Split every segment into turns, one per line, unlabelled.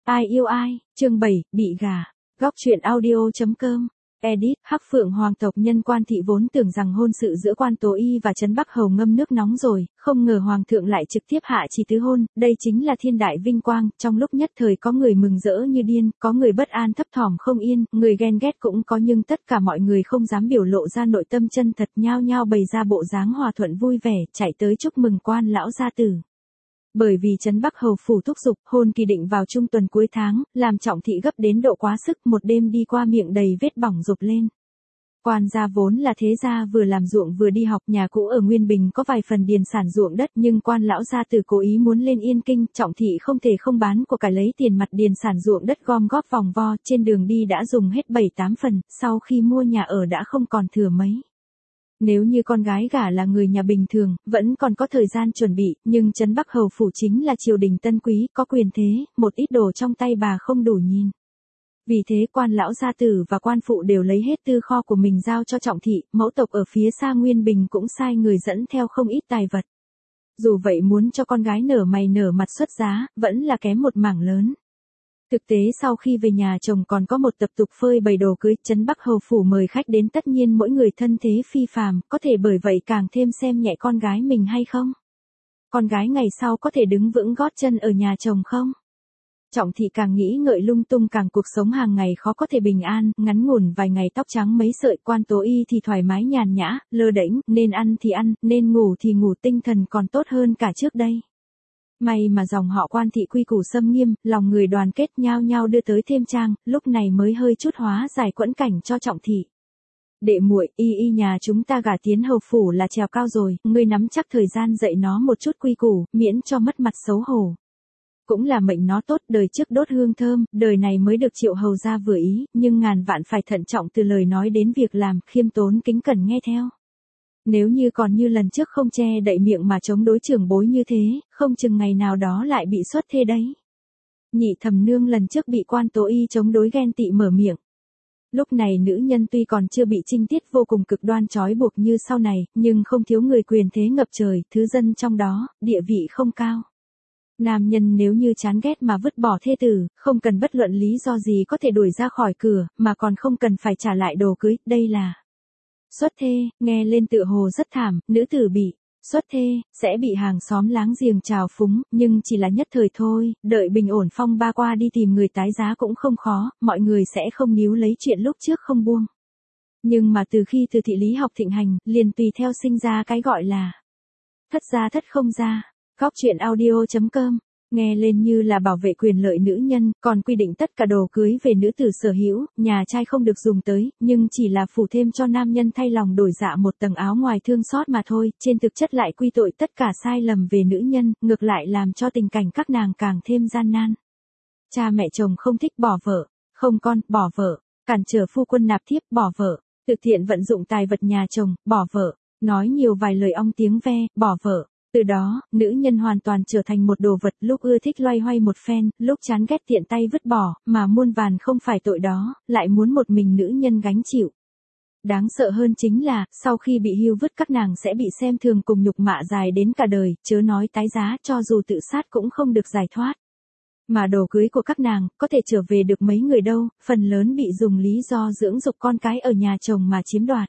Ai yêu ai, chương 7, bị gả. Góc truyện audio.com. Edit, Hắc Phượng Hoàng tộc nhân Quan Thị vốn tưởng rằng hôn sự giữa Quan Tố Y và Trấn Bắc Hầu ngâm nước nóng rồi, không ngờ Hoàng thượng lại trực tiếp hạ chỉ tứ hôn, đây chính là thiên đại vinh quang, trong lúc nhất thời có người mừng rỡ như điên, có người bất an thấp thỏm không yên, người ghen ghét cũng có nhưng tất cả mọi người không dám biểu lộ ra nội tâm chân thật, nhao nhao bày ra bộ dáng hòa thuận vui vẻ, chạy tới chúc mừng Quan lão gia tử. Bởi vì Trấn Bắc Hầu phủ thúc giục, hôn kỳ định vào trung tuần cuối tháng, làm Trọng Thị gấp đến độ quá sức, một đêm đi qua miệng đầy vết bỏng rụp lên. Quan gia vốn là thế gia vừa làm ruộng vừa đi học, nhà cũ ở Nguyên Bình có vài phần điền sản ruộng đất, nhưng Quan lão gia tử cố ý muốn lên Yên Kinh, Trọng Thị không thể không bán của cải lấy tiền mặt điền sản ruộng đất gom góp vòng vo, trên đường đi đã dùng hết 7-8 phần, sau khi mua nhà ở đã không còn thừa mấy. Nếu như con gái gả là người nhà bình thường, vẫn còn có thời gian chuẩn bị, nhưng Trấn Bắc Hầu phủ chính là triều đình tân quý, có quyền thế, một ít đồ trong tay bà không đủ nhìn. Vì thế Quan lão gia tử và quan phụ đều lấy hết tư kho của mình giao cho Trọng Thị, mẫu tộc ở phía xa Nguyên Bình cũng sai người dẫn theo không ít tài vật. Dù vậy muốn cho con gái nở mày nở mặt xuất giá, vẫn là kém một mảng lớn. Thực tế sau khi về nhà chồng còn có một tập tục phơi bày đồ cưới, Trấn Bắc Hầu phủ mời khách đến tất nhiên mỗi người thân thế phi phàm, có thể bởi vậy càng thêm xem nhẹ con gái mình hay không? Con gái ngày sau có thể đứng vững gót chân ở nhà chồng không? Trọng Thị càng nghĩ ngợi lung tung càng cuộc sống hàng ngày khó có thể bình an, ngắn ngủn vài ngày tóc trắng mấy sợi, Quan Tố Y thì thoải mái nhàn nhã, lơ đễnh, nên ăn thì ăn, nên ngủ thì ngủ, tinh thần còn tốt hơn cả trước đây. May mà dòng họ Quan Thị quy củ xâm nghiêm, lòng người đoàn kết nhao nhao đưa tới thêm trang, lúc này mới hơi chút hóa giải quẫn cảnh cho Trọng Thị. Đệ muội, y nhà chúng ta gả tiến hầu phủ là trèo cao rồi, ngươi nắm chắc thời gian dạy nó một chút quy củ, miễn cho mất mặt xấu hổ. Cũng là mệnh nó tốt, đời trước đốt hương thơm, đời này mới được Triệu hầu gia vừa ý, nhưng ngàn vạn phải thận trọng từ lời nói đến việc làm, khiêm tốn kính cẩn nghe theo. Nếu như còn như lần trước không che đậy miệng mà chống đối trưởng bối như thế, không chừng ngày nào đó lại bị xuất thê đấy. Nhị thẩm nương lần trước bị Quan Tố Y chống đối ghen tị mở miệng. Lúc này nữ nhân tuy còn chưa bị trinh tiết vô cùng cực đoan trói buộc như sau này, nhưng không thiếu người quyền thế ngập trời, thứ dân trong đó, địa vị không cao. Nam nhân nếu như chán ghét mà vứt bỏ thê tử, không cần bất luận lý do gì có thể đuổi ra khỏi cửa, mà còn không cần phải trả lại đồ cưới, đây là xuất thê, nghe lên tựa hồ rất thảm, nữ tử bị xuất thê, sẽ bị hàng xóm láng giềng trào phúng, nhưng chỉ là nhất thời thôi, đợi bình ổn phong ba qua đi tìm người tái giá cũng không khó, mọi người sẽ không níu lấy chuyện lúc trước không buông. Nhưng mà từ khi từ thị lý học thịnh hành, liền tùy theo sinh ra cái gọi là thất gia thất không gia. Góc truyện audio.com. Nghe lên như là bảo vệ quyền lợi nữ nhân, còn quy định tất cả đồ cưới về nữ tử sở hữu, nhà trai không được dùng tới, nhưng chỉ là phủ thêm cho nam nhân thay lòng đổi dạ một tầng áo ngoài thương xót mà thôi, trên thực chất lại quy tội tất cả sai lầm về nữ nhân, ngược lại làm cho tình cảnh các nàng càng thêm gian nan. Cha mẹ chồng không thích bỏ vợ, không con, bỏ vợ, cản trở phu quân nạp thiếp, bỏ vợ, thực thiện vận dụng tài vật nhà chồng, bỏ vợ, nói nhiều vài lời ong tiếng ve, bỏ vợ. Từ đó, nữ nhân hoàn toàn trở thành một đồ vật, lúc ưa thích loay hoay một phen, lúc chán ghét tiện tay vứt bỏ, mà muôn vàn không phải tội đó, lại muốn một mình nữ nhân gánh chịu. Đáng sợ hơn chính là, sau khi bị hưu vứt các nàng sẽ bị xem thường cùng nhục mạ dài đến cả đời, chớ nói tái giá, cho dù tự sát cũng không được giải thoát. Mà đồ cưới của các nàng, có thể trở về được mấy người đâu, phần lớn bị dùng lý do dưỡng dục con cái ở nhà chồng mà chiếm đoạt.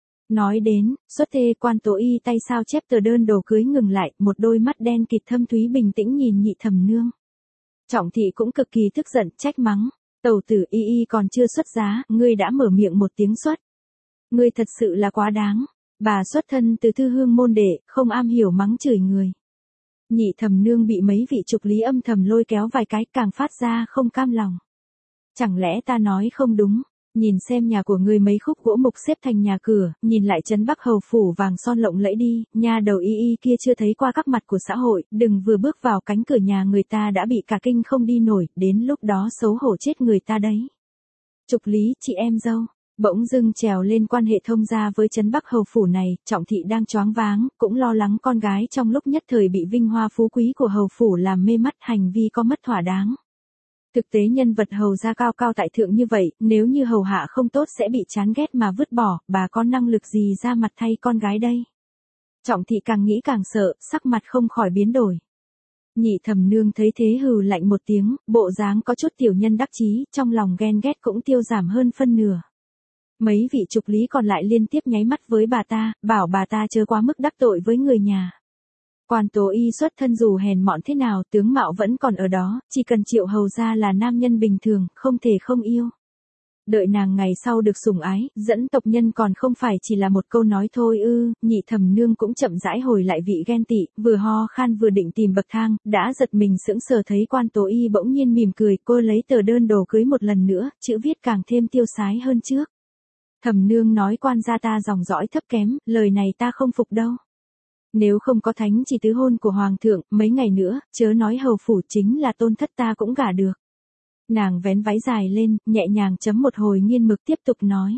Nói đến, xuất thê, Quan Tố Y tay sao chép tờ đơn đồ cưới ngừng lại, một đôi mắt đen kịt thâm thúy bình tĩnh nhìn nhị thẩm nương. Trọng Thị cũng cực kỳ tức giận, trách mắng, tẩu tử y còn chưa xuất giá, ngươi đã mở miệng một tiếng xuất. Ngươi thật sự là quá đáng, bà xuất thân từ thư hương môn đệ, không am hiểu mắng chửi người. Nhị thẩm nương bị mấy vị trục lý âm thầm lôi kéo vài cái càng phát ra không cam lòng. Chẳng lẽ ta nói không đúng? Nhìn xem nhà của ngươi mấy khúc gỗ mục xếp thành nhà cửa, nhìn lại Trấn Bắc Hầu phủ vàng son lộng lẫy đi, nhà đầu y kia chưa thấy qua các mặt của xã hội, đừng vừa bước vào cánh cửa nhà người ta đã bị cả kinh không đi nổi, đến lúc đó xấu hổ chết người ta đấy. Trục lý, chị em dâu, bỗng dưng trèo lên quan hệ thông gia với Trấn Bắc Hầu phủ này, Trọng Thị đang choáng váng, cũng lo lắng con gái trong lúc nhất thời bị vinh hoa phú quý của hầu phủ làm mê mắt, hành vi có mất thỏa đáng. Thực tế nhân vật hầu gia cao cao tại thượng như vậy, nếu như hầu hạ không tốt sẽ bị chán ghét mà vứt bỏ, bà có năng lực gì ra mặt thay con gái đây? Trọng Thị càng nghĩ càng sợ, sắc mặt không khỏi biến đổi. Nhị thẩm nương thấy thế hừ lạnh một tiếng, bộ dáng có chút tiểu nhân đắc chí, trong lòng ghen ghét cũng tiêu giảm hơn phân nửa. Mấy vị trục lý còn lại liên tiếp nháy mắt với bà ta, bảo bà ta chớ quá mức đắc tội với người nhà. Quan Tố Y xuất thân dù hèn mọn thế nào, tướng mạo vẫn còn ở đó, chỉ cần Triệu hầu ra là nam nhân bình thường, không thể không yêu. Đợi nàng ngày sau được sủng ái, dẫn tộc nhân còn không phải chỉ là một câu nói thôi ư. Nhị thẩm nương cũng chậm rãi hồi lại vị ghen tị, vừa ho khan vừa định tìm bậc thang, đã giật mình sững sờ thấy Quan Tố Y bỗng nhiên mỉm cười, cô lấy tờ đơn đồ cưới một lần nữa, chữ viết càng thêm tiêu sái hơn trước. Thẩm nương nói quan gia ta dòng dõi thấp kém, lời này ta không phục đâu. Nếu không có thánh chỉ tứ hôn của hoàng thượng, mấy ngày nữa, chớ nói hầu phủ chính là tôn thất ta cũng gả được. Nàng vén váy dài lên, nhẹ nhàng chấm một hồi nghiên mực tiếp tục nói.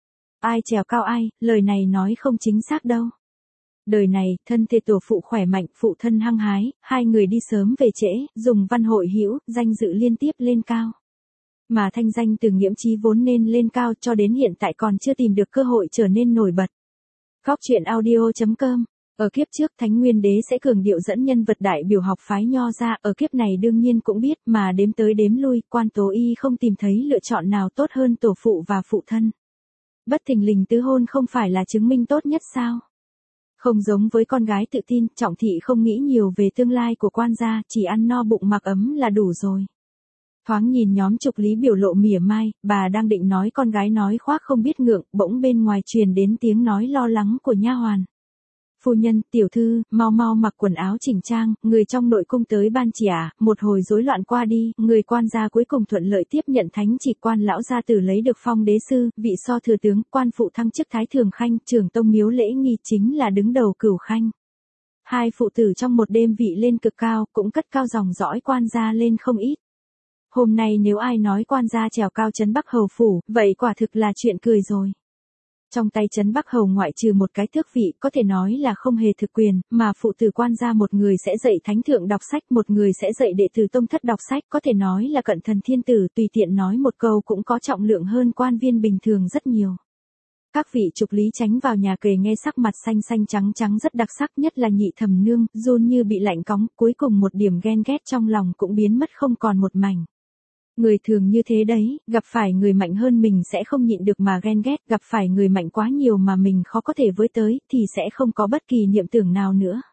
Ai trèo cao ai, lời này nói không chính xác đâu. Đời này, thân thể tổ phụ khỏe mạnh, phụ thân hăng hái, hai người đi sớm về trễ, dùng văn hội hữu, danh dự liên tiếp lên cao. Mà thanh danh từ Nghiễm Chí vốn nên lên cao cho đến hiện tại còn chưa tìm được cơ hội trở nên nổi bật. Góc truyện audio.com. Ở kiếp trước Thánh Nguyên Đế sẽ cường điệu dẫn nhân vật đại biểu học phái Nho ra, ở kiếp này đương nhiên cũng biết, mà đếm tới đếm lui, Quan Tố Y không tìm thấy lựa chọn nào tốt hơn tổ phụ và phụ thân. Bất thình lình tứ hôn không phải là chứng minh tốt nhất sao? Không giống với con gái tự tin, Trọng Thị không nghĩ nhiều về tương lai của quan gia, chỉ ăn no bụng mặc ấm là đủ rồi. Thoáng nhìn nhóm trục lý biểu lộ mỉa mai, bà đang định nói con gái nói khoác không biết ngượng, bỗng bên ngoài truyền đến tiếng nói lo lắng của nha hoàn. Phu nhân, tiểu thư, mau mau mặc quần áo chỉnh trang, người trong nội cung tới ban chỉ à, một hồi rối loạn qua đi, người quan gia cuối cùng thuận lợi tiếp nhận thánh chỉ, quan lão gia tử lấy được phong đế sư, vị so thừa tướng, quan phụ thăng chức thái thường khanh, trưởng tông miếu lễ nghi chính là đứng đầu cửu khanh. Hai phụ tử trong một đêm vị lên cực cao, cũng cất cao dòng dõi quan gia lên không ít. Hôm nay nếu ai nói quan gia trèo cao trấn Bắc hầu phủ, vậy quả thực là chuyện cười rồi. Trong tay trấn Bắc hầu ngoại trừ một cái tước vị có thể nói là không hề thực quyền, mà phụ tử quan gia một người sẽ dạy thánh thượng đọc sách, một người sẽ dạy đệ tử tông thất đọc sách, có thể nói là cận thần thiên tử, tùy tiện nói một câu cũng có trọng lượng hơn quan viên bình thường rất nhiều. Các vị trục lý tránh vào nhà kề nghe sắc mặt xanh xanh trắng trắng rất đặc sắc, nhất là nhị thẩm nương, run như bị lạnh cóng, cuối cùng một điểm ghen ghét trong lòng cũng biến mất không còn một mảnh. Người thường như thế đấy, gặp phải người mạnh hơn mình sẽ không nhịn được mà ghen ghét, gặp phải người mạnh quá nhiều mà mình khó có thể với tới, thì sẽ không có bất kỳ niệm tưởng nào nữa.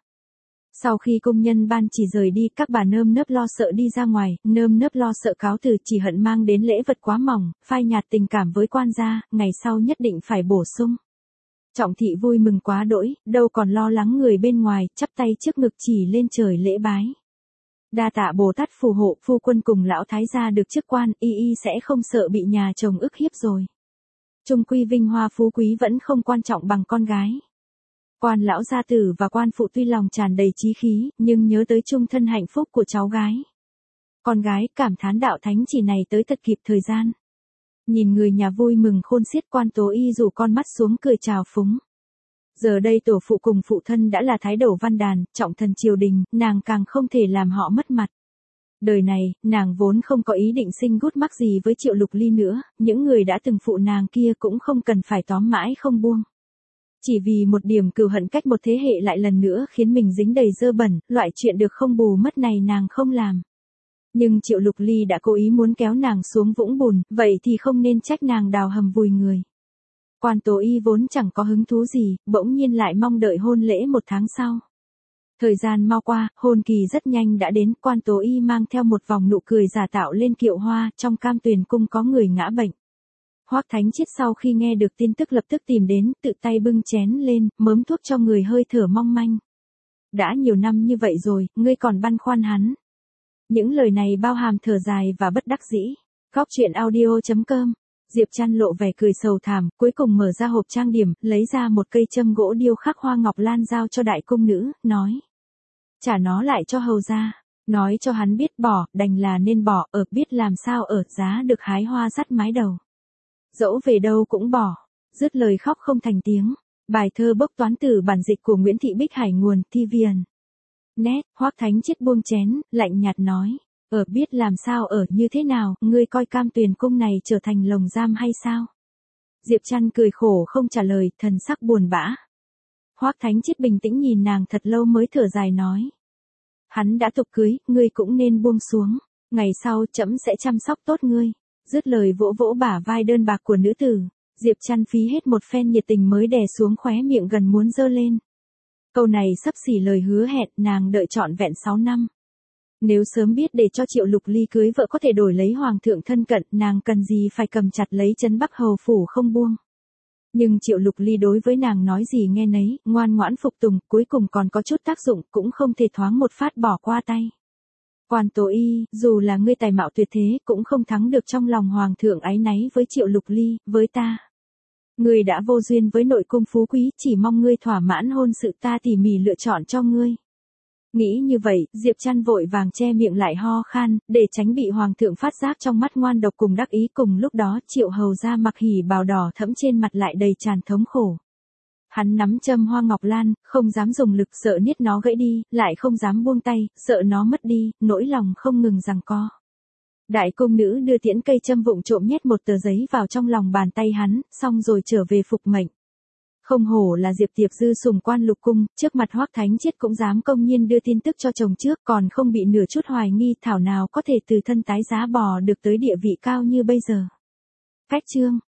Sau khi công nhân ban chỉ rời đi, các bà nơm nớp lo sợ đi ra ngoài, nơm nớp lo sợ cáo từ, chỉ hận mang đến lễ vật quá mỏng, phai nhạt tình cảm với quan gia, ngày sau nhất định phải bổ sung. Trọng Thị vui mừng quá đỗi, đâu còn lo lắng người bên ngoài, chắp tay trước ngực chỉ lên trời lễ bái. Đa tạ Bồ Tát phù hộ, phu quân cùng lão thái gia được chức quan, y sẽ không sợ bị nhà chồng ức hiếp rồi. Chung quy vinh hoa phú quý vẫn không quan trọng bằng con gái. Quan lão gia tử và quan phụ tuy lòng tràn đầy chí khí, nhưng nhớ tới chung thân hạnh phúc của cháu gái. Con gái cảm thán đạo thánh chỉ này tới thật kịp thời gian. Nhìn người nhà vui mừng khôn xiết, Quan Tố Y rủ con mắt xuống cười chào phúng. Giờ đây tổ phụ cùng phụ thân đã là thái đầu văn đàn, trọng thần triều đình, nàng càng không thể làm họ mất mặt. Đời này, nàng vốn không có ý định sinh gút mắc gì với Triệu Lục Ly nữa, những người đã từng phụ nàng kia cũng không cần phải tóm mãi không buông. Chỉ vì một điểm cừu hận cách một thế hệ lại lần nữa khiến mình dính đầy dơ bẩn, loại chuyện được không bù mất này nàng không làm. Nhưng Triệu Lục Ly đã cố ý muốn kéo nàng xuống vũng bùn, vậy thì không nên trách nàng đào hầm vùi người. Quan Tố Y vốn chẳng có hứng thú gì, bỗng nhiên lại mong đợi hôn lễ một tháng sau. Thời gian mau qua, hôn kỳ rất nhanh đã đến, Quan Tố Y mang theo một vòng nụ cười giả tạo lên kiệu hoa, trong Cam Tuyền cung có người ngã bệnh. Hoắc Thánh Chiết sau khi nghe được tin tức lập tức tìm đến, tự tay bưng chén lên, mớm thuốc cho người hơi thở mong manh. Đã nhiều năm như vậy rồi, ngươi còn băn khoăn hắn. Những lời này bao hàm thở dài và bất đắc dĩ. Góc truyện audio.com. Diệp Trăn lộ vẻ cười sầu thảm, cuối cùng mở ra hộp trang điểm, lấy ra một cây châm gỗ điêu khắc hoa ngọc lan giao cho đại cung nữ, nói. Trả nó lại cho hầu gia, nói cho hắn biết bỏ, đành là nên bỏ, ở biết làm sao ở, giá được hái hoa dắt mái đầu. Dẫu về đâu cũng bỏ, dứt lời khóc không thành tiếng. Bài thơ bốc toán từ bản dịch của Nguyễn Thị Bích Hải nguồn, Thi Viền. Nét, Hoắc Thánh Chiết buông chén, lạnh nhạt nói. Ở biết làm sao ở như thế nào, ngươi coi Cam Tuyền cung này trở thành lồng giam hay sao? Diệp Trăn cười khổ không trả lời, thần sắc buồn bã. Hoắc Thánh Chiết bình tĩnh nhìn nàng thật lâu mới thở dài nói. Hắn đã tục cưới, ngươi cũng nên buông xuống. Ngày sau trẫm sẽ chăm sóc tốt ngươi. Dứt lời vỗ vỗ bả vai đơn bạc của nữ tử. Diệp Trăn phí hết một phen nhiệt tình mới đè xuống khóe miệng gần muốn giơ lên. Câu này xấp xỉ lời hứa hẹn nàng đợi trọn vẹn 6 năm. Nếu sớm biết để cho Triệu Lục Ly cưới vợ có thể đổi lấy hoàng thượng thân cận, nàng cần gì phải cầm chặt lấy Trấn Bắc Hầu phủ không buông. Nhưng Triệu Lục Ly đối với nàng nói gì nghe nấy, ngoan ngoãn phục tùng, cuối cùng còn có chút tác dụng, cũng không thể thoáng một phát bỏ qua tay. Quan Tố Y, dù là ngươi tài mạo tuyệt thế, cũng không thắng được trong lòng hoàng thượng áy náy với Triệu Lục Ly, với ta. Ngươi đã vô duyên với nội cung phú quý, chỉ mong ngươi thỏa mãn hôn sự ta tỉ mỉ lựa chọn cho ngươi. Nghĩ như vậy, Diệp Trăn vội vàng che miệng lại ho khan, để tránh bị hoàng thượng phát giác trong mắt ngoan độc cùng đắc ý. Cùng lúc đó Triệu Hầu ra mặc hỉ bào đỏ thẫm trên mặt lại đầy tràn thống khổ. Hắn nắm châm hoa ngọc lan, không dám dùng lực sợ niết nó gãy đi, lại không dám buông tay, sợ nó mất đi, nỗi lòng không ngừng giằng co. Đại cung nữ đưa tiễn cây châm vụng trộm nhét một tờ giấy vào trong lòng bàn tay hắn, xong rồi trở về phục mệnh. Không hổ là Diệp Tiệp Dư sùng quan lục cung, trước mặt Hoắc Thánh Chiết cũng dám công nhiên đưa tin tức cho chồng trước, còn không bị nửa chút hoài nghi, thảo nào có thể từ thân tái giá bò được tới địa vị cao như bây giờ. Cách chương